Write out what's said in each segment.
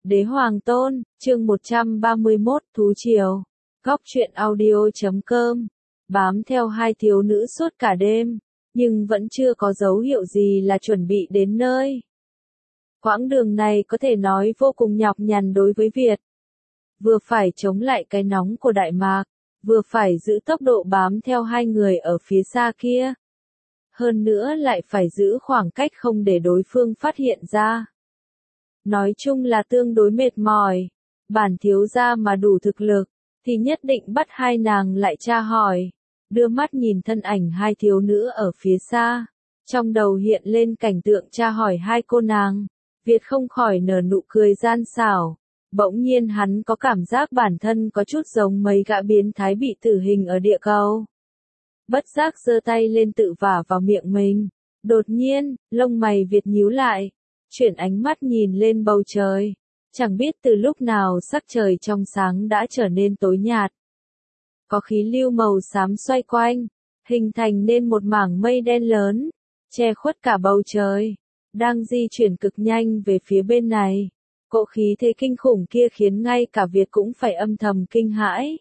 Đế Hoàng Tôn, chương 131, Thú Triều. Góc truyện audio.com. Bám theo hai thiếu nữ suốt cả đêm, nhưng vẫn chưa có dấu hiệu gì là chuẩn bị đến nơi. Quãng đường này có thể nói vô cùng nhọc nhằn đối với Việt. Vừa phải chống lại cái nóng của Đại Mạc, vừa phải giữ tốc độ bám theo hai người ở phía xa kia. Hơn nữa lại phải giữ khoảng cách không để đối phương phát hiện ra. Nói chung là tương đối mệt mỏi. Bản thiếu gia mà đủ thực lực, thì nhất định bắt hai nàng lại tra hỏi. Đưa mắt nhìn thân ảnh hai thiếu nữ ở phía xa. Trong đầu hiện lên cảnh tượng tra hỏi hai cô nàng. Việt không khỏi nở nụ cười gian xảo. Bỗng nhiên hắn có cảm giác bản thân có chút giống mấy gã biến thái bị tử hình ở địa cầu. Bất giác giơ tay lên tự vả vào miệng mình. Đột nhiên, lông mày Việt nhíu lại. Chuyển ánh mắt nhìn lên bầu trời. Chẳng biết từ lúc nào sắc trời trong sáng đã trở nên tối nhạt. Có khí lưu màu xám xoay quanh, hình thành nên một mảng mây đen lớn, che khuất cả bầu trời, đang di chuyển cực nhanh về phía bên này. Cỗ khí thế kinh khủng kia khiến ngay cả Việt cũng phải âm thầm kinh hãi.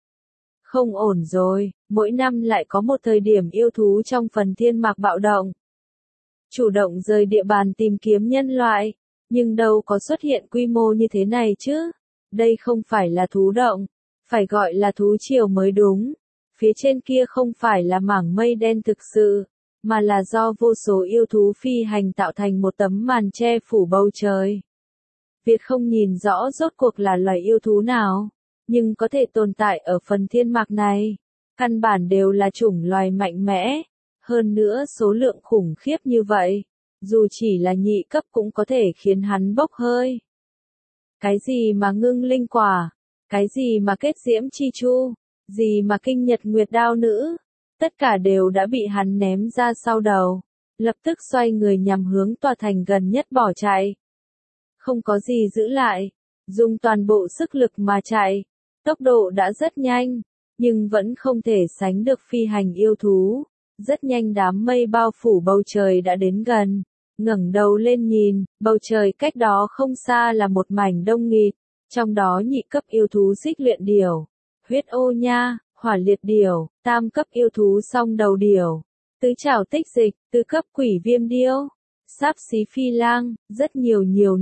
Không ổn rồi, mỗi năm lại có một thời điểm yêu thú trong phần thiên mạc bạo động. Chủ động rời địa bàn tìm kiếm nhân loại, nhưng đâu có xuất hiện quy mô như thế này chứ. Đây không phải là thú động, phải gọi là thú triều mới đúng. Phía trên kia không phải là mảng mây đen thực sự, mà là do vô số yêu thú phi hành tạo thành một tấm màn che phủ bầu trời. Việt không nhìn rõ rốt cuộc là loài yêu thú nào, nhưng có thể tồn tại ở phần thiên mạc này. Căn bản đều là chủng loài mạnh mẽ. Hơn nữa số lượng khủng khiếp như vậy, dù chỉ là nhị cấp cũng có thể khiến hắn bốc hơi. Cái gì mà ngưng linh quả, cái gì mà kết diễm chi chu, gì mà kinh nhật nguyệt đao nữ, tất cả đều đã bị hắn ném ra sau đầu, lập tức xoay người nhằm hướng tòa thành gần nhất bỏ chạy. Không có gì giữ lại, dùng toàn bộ sức lực mà chạy, tốc độ đã rất nhanh, nhưng vẫn không thể sánh được phi hành yêu thú. Rất nhanh đám mây bao phủ bầu trời đã đến gần, ngẩng đầu lên nhìn, bầu trời cách đó không xa là một mảnh đông nghịt, trong đó nhị cấp yêu thú xích luyện điểu, huyết ô nha, hỏa liệt điểu, tam cấp yêu thú song đầu điểu, tứ trảo tích dịch, tứ cấp quỷ viêm điêu, sáp xí phi lang, rất nhiều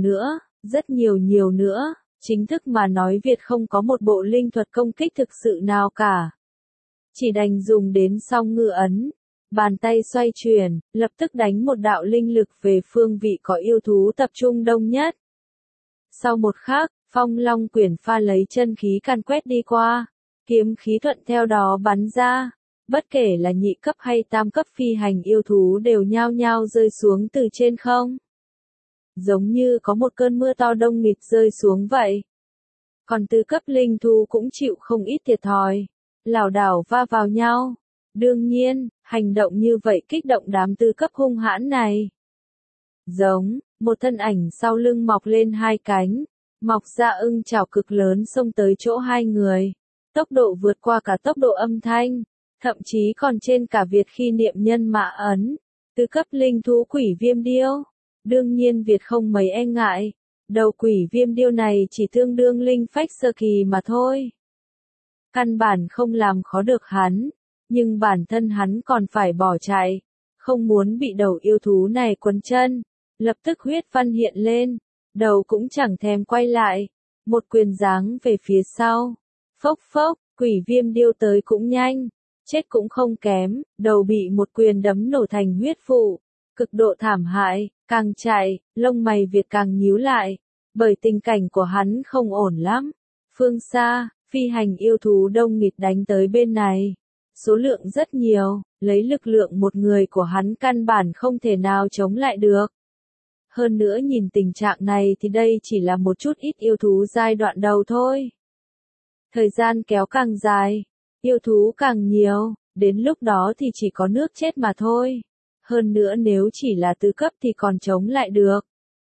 nữa, chính thức mà nói Việt không có một bộ linh thuật công kích thực sự nào cả. Chỉ đành dùng đến song ngư ấn. Bàn tay xoay chuyển, lập tức đánh một đạo linh lực về phương vị có yêu thú tập trung đông nhất. Sau một khắc, phong long quyển pha lấy chân khí càn quét đi qua, kiếm khí thuận theo đó bắn ra. Bất kể là nhị cấp hay tam cấp phi hành yêu thú đều nhao nhao rơi xuống từ trên không. Giống như có một cơn mưa to đông nghịt rơi xuống vậy. Còn tứ cấp linh thú cũng chịu không ít thiệt thòi, lảo đảo va vào nhau. Đương nhiên, hành động như vậy kích động đám tứ cấp hung hãn này. Giống, một thân ảnh sau lưng mọc lên hai cánh, mọc ra ưng chảo cực lớn xông tới chỗ hai người. Tốc độ vượt qua cả tốc độ âm thanh, thậm chí còn trên cả Việt khi niệm nhân mã ấn. Tứ cấp linh thú quỷ viêm điêu. Đương nhiên Việt không mấy e ngại, đầu quỷ viêm điêu này chỉ tương đương linh phách sơ kỳ mà thôi. Căn bản không làm khó được hắn. Nhưng bản thân hắn còn phải bỏ chạy, không muốn bị đầu yêu thú này quấn chân, lập tức huyết văn hiện lên, đầu cũng chẳng thèm quay lại, một quyền giáng về phía sau, phốc phốc, quỷ viêm điêu tới cũng nhanh, chết cũng không kém, đầu bị một quyền đấm nổ thành huyết vụ, cực độ thảm hại, càng chạy, lông mày Việt càng nhíu lại, bởi tình cảnh của hắn không ổn lắm. Phương xa, phi hành yêu thú đông nghịt đánh tới bên này. Số lượng rất nhiều, lấy lực lượng một người của hắn căn bản không thể nào chống lại được. Hơn nữa nhìn tình trạng này thì đây chỉ là một chút ít yêu thú giai đoạn đầu thôi. Thời gian kéo càng dài, yêu thú càng nhiều, đến lúc đó thì chỉ có nước chết mà thôi. Hơn nữa nếu chỉ là tứ cấp thì còn chống lại được.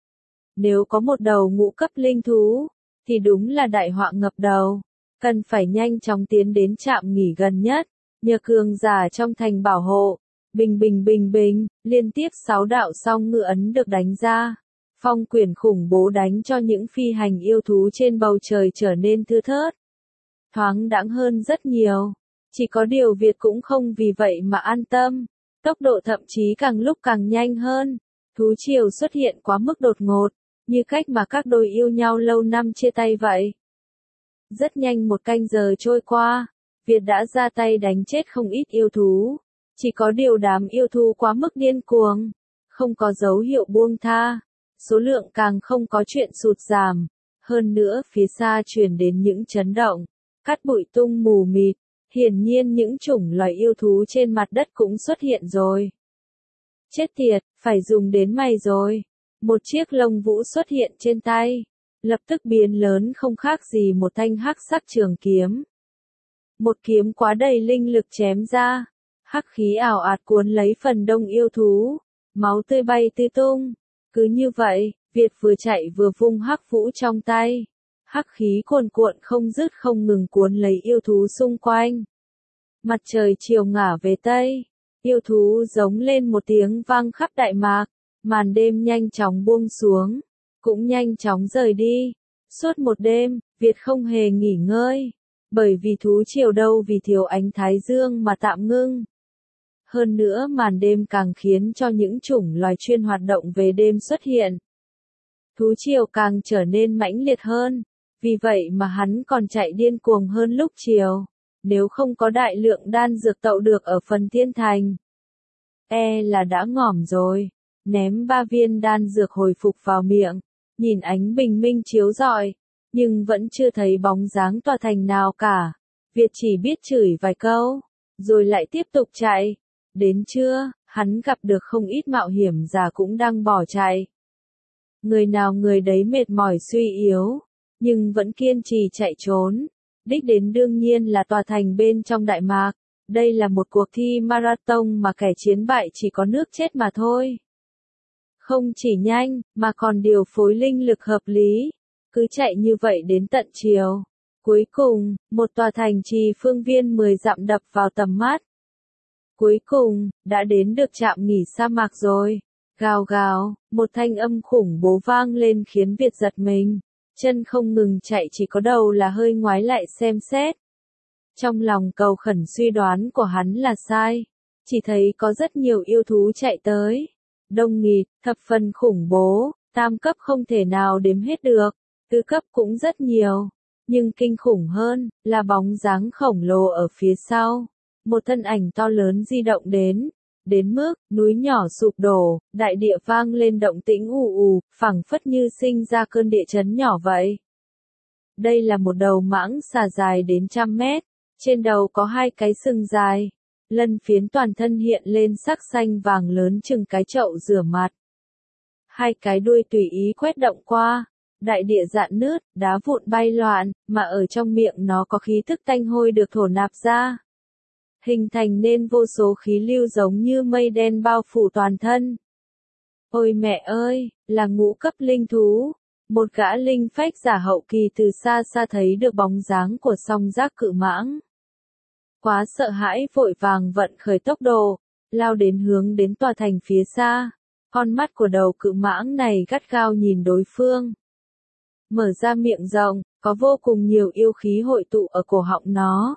Nếu có một đầu ngũ cấp linh thú, thì đúng là đại họa ngập đầu. Cần phải nhanh chóng tiến đến trạm nghỉ gần nhất. Nhờ cường giả trong thành bảo hộ, bình, liên tiếp 6 đạo song ngự ấn được đánh ra. Phong quyền khủng bố đánh cho những phi hành yêu thú trên bầu trời trở nên thưa thớt. Thoáng đãng hơn rất nhiều. Chỉ có điều Việt cũng không vì vậy mà an tâm. Tốc độ thậm chí càng lúc càng nhanh hơn. Thú triều xuất hiện quá mức đột ngột, như cách mà các đôi yêu nhau lâu năm chia tay vậy. Rất nhanh 1 canh giờ trôi qua, Việt đã ra tay đánh chết không ít yêu thú. Chỉ có điều đám yêu thú quá mức điên cuồng, không có dấu hiệu buông tha, số lượng càng không có chuyện sụt giảm. Hơn nữa phía xa truyền đến những chấn động, cát bụi tung mù mịt, hiển nhiên những chủng loài yêu thú trên mặt đất cũng xuất hiện rồi. Chết tiệt, phải dùng đến mày rồi. Một chiếc lông vũ xuất hiện trên tay, lập tức biến lớn không khác gì một thanh hắc sắc trường kiếm. Một kiếm quá đầy linh lực chém ra, hắc khí ảo ạt cuốn lấy phần đông yêu thú, máu tươi bay tứ tung. Cứ như vậy, Việt vừa chạy vừa vung hắc vũ trong tay. Hắc khí cuồn cuộn không dứt không ngừng cuốn lấy yêu thú xung quanh. Mặt trời chiều ngả về tây, yêu thú giống lên một tiếng vang khắp đại mạc, màn đêm nhanh chóng buông xuống, cũng nhanh chóng rời đi. Suốt một đêm, Việt không hề nghỉ ngơi, bởi vì thú triều đâu vì thiếu ánh thái dương mà tạm ngưng. Hơn nữa màn đêm càng khiến cho những chủng loài chuyên hoạt động về đêm xuất hiện. Thú triều càng trở nên mãnh liệt hơn, vì vậy mà hắn còn chạy điên cuồng hơn lúc chiều. Nếu không có đại lượng đan dược tậu được ở phần thiên thành, là đã ngỏm rồi. Ném 3 viên đan dược hồi phục vào miệng, nhìn ánh bình minh chiếu rọi, nhưng vẫn chưa thấy bóng dáng tòa thành nào cả. Việt chỉ biết chửi vài câu, rồi lại tiếp tục chạy. Đến trưa, hắn gặp được không ít mạo hiểm giả cũng đang bỏ chạy. Người nào người đấy mệt mỏi suy yếu, nhưng vẫn kiên trì chạy trốn. Đích đến đương nhiên là tòa thành bên trong Đại Mạc. Đây là một cuộc thi marathon mà kẻ chiến bại chỉ có nước chết mà thôi. Không chỉ nhanh, mà còn điều phối linh lực hợp lý. Cứ chạy như vậy đến tận chiều. Cuối cùng, một tòa thành trì phương viên 10 dặm đập vào tầm mắt. Cuối cùng, đã đến được trạm nghỉ sa mạc rồi. Gào gào, một thanh âm khủng bố vang lên khiến Việt giật mình. Chân không ngừng chạy, chỉ có đầu là hơi ngoái lại xem xét. Trong lòng cầu khẩn suy đoán của hắn là sai. Chỉ thấy có rất nhiều yêu thú chạy tới. Đông nghịt, thập phần khủng bố, tam cấp không thể nào đếm hết được. Tứ cấp cũng rất nhiều. Nhưng kinh khủng hơn, là bóng dáng khổng lồ ở phía sau. Một thân ảnh to lớn di động đến mức, núi nhỏ sụp đổ, đại địa vang lên động tĩnh ù ù, phảng phất như sinh ra cơn địa chấn nhỏ vậy. Đây là một đầu mãng xà dài đến 100 mét, trên đầu có 2 cái sừng dài, lân phiến toàn thân hiện lên sắc xanh vàng lớn chừng cái chậu rửa mặt. 2 cái đuôi tùy ý quét động qua, đại địa rạn nứt, đá vụn bay loạn, mà ở trong miệng nó có khí thức tanh hôi được thổ nạp ra. Hình thành nên vô số khí lưu giống như mây đen bao phủ toàn thân. Ôi mẹ ơi, là ngũ cấp linh thú. Một gã linh phách giả hậu kỳ từ xa xa thấy được bóng dáng của song giác cự mãng. Quá sợ hãi vội vàng vận khởi tốc độ, lao đến hướng đến tòa thành phía xa. Con mắt của đầu cự mãng này gắt gao nhìn đối phương. Mở ra miệng rộng, có vô cùng nhiều yêu khí hội tụ ở cổ họng nó.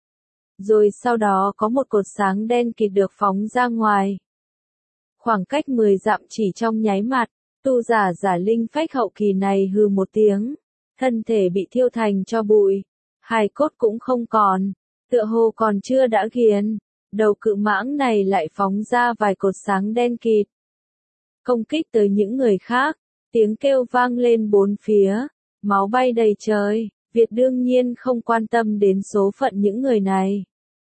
Rồi sau đó có một cột sáng đen kịt được phóng ra ngoài. Khoảng cách 10 dặm chỉ trong nháy mắt, tu giả linh phách hậu kỳ này hừ một tiếng, thân thể bị thiêu thành tro bụi, hài cốt cũng không còn, tựa hồ còn chưa đã nghiền, đầu cự mãng này lại phóng ra vài cột sáng đen kịt. Công kích tới những người khác, tiếng kêu vang lên bốn phía, máu bay đầy trời. Việt đương nhiên không quan tâm đến số phận những người này.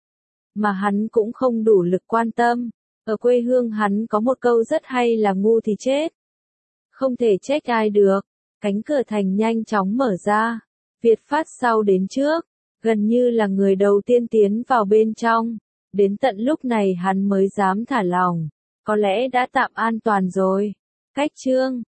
Mà hắn cũng không đủ lực quan tâm. Ở quê hương hắn có một câu rất hay là ngu thì chết. Không thể trách ai được. Cánh cửa thành nhanh chóng mở ra. Việt phát sau đến trước. Gần như là người đầu tiên tiến vào bên trong. Đến tận lúc này hắn mới dám thả lòng. Có lẽ đã tạm an toàn rồi. Cách chương